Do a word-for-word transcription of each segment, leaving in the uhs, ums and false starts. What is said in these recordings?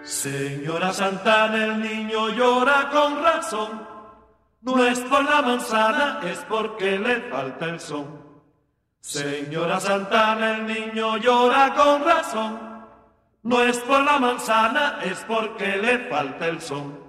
Señora Santana, el niño llora con razón. No es por la manzana, es porque le falta el son. Señora Santana, el niño llora con razón. No es por la manzana, es porque le falta el son.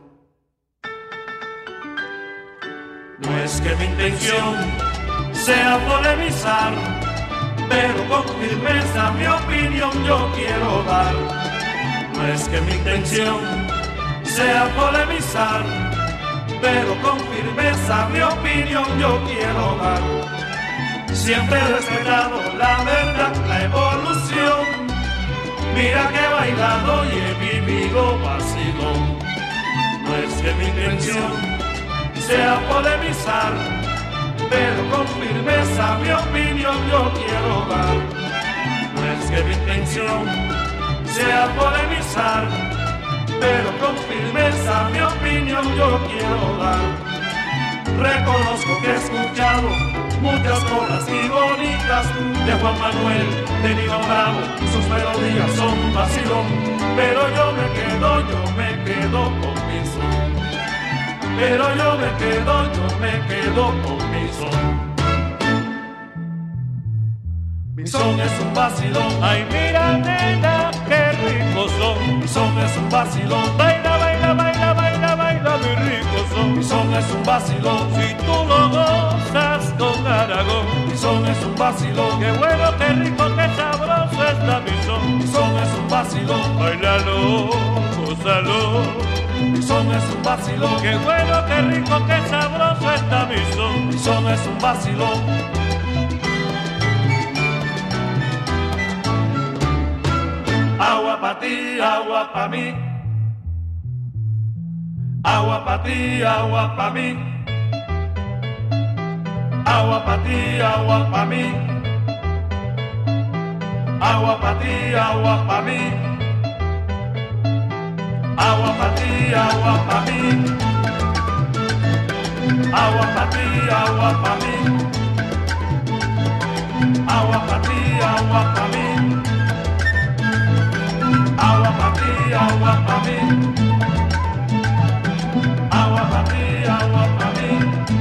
No es que mi intención sea polemizar, pero con firmeza mi opinión yo quiero dar. No es que mi intención sea polemizar, pero con firmeza mi opinión yo quiero dar. Siempre he respetado la verdad, la evolución. Mira que he bailado y he vivido vacilón. No es que mi intención sea polemizar, pero con firmeza mi opinión yo quiero dar. No es que mi intención sea polemizar, pero con firmeza mi opinión yo quiero dar. Reconozco que he escuchado muchas cosas muy bonitas de Juan Manuel, de Nino Bravo, sus melodías son vacilón, pero yo me quedo, yo me quedo con mi son. Pero yo me quedo, yo me quedo con mi son. Mi son es un vacilón. Ay, mira, nena, qué ricos son. Mi son es un vacilón. Baila, baila, baila, baila, baila, mi rico son. Mi son es un vacilón. Si tú lo gozas con Aragón. Mi son es un vacilón. Qué bueno, qué rico, qué sabroso está mi son. Mi son es un vacilón. Bailalo, gózalo. Mi son es un vacilón. Qué bueno, qué rico, qué sabroso está mi son. Mi son es un vacilón. Agua pa' ti, agua pa' mí. Agua pa' ti, agua pa' mí. Agua pa' ti, agua pa' mí. Agua pa' ti, agua pa' mí. Agua pa' ti, agua pa' mí. Agua pa' ti, agua pa' mí. Agua pa' ti, agua pa' mí. Agua pa' ti, agua pa' mí. Agua pa' ti, agua pa' mí.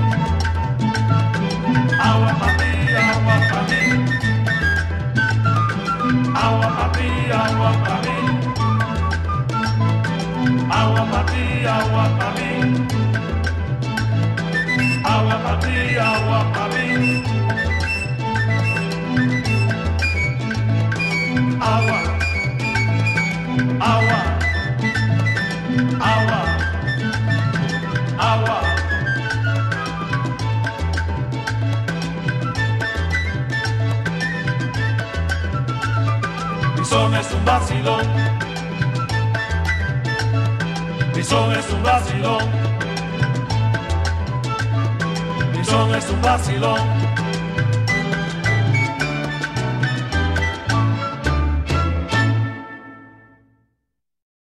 Agua pa' ti, agua pa' mí. Agua pa' ti, agua pa' mí. Agua pa' ti, agua pa' mí. Agua pa' ti, agua pa' mí. Agua. Agua, agua, agua. Mi son es un vacilón. Mi son es un vacilón. Mi son es un vacilón.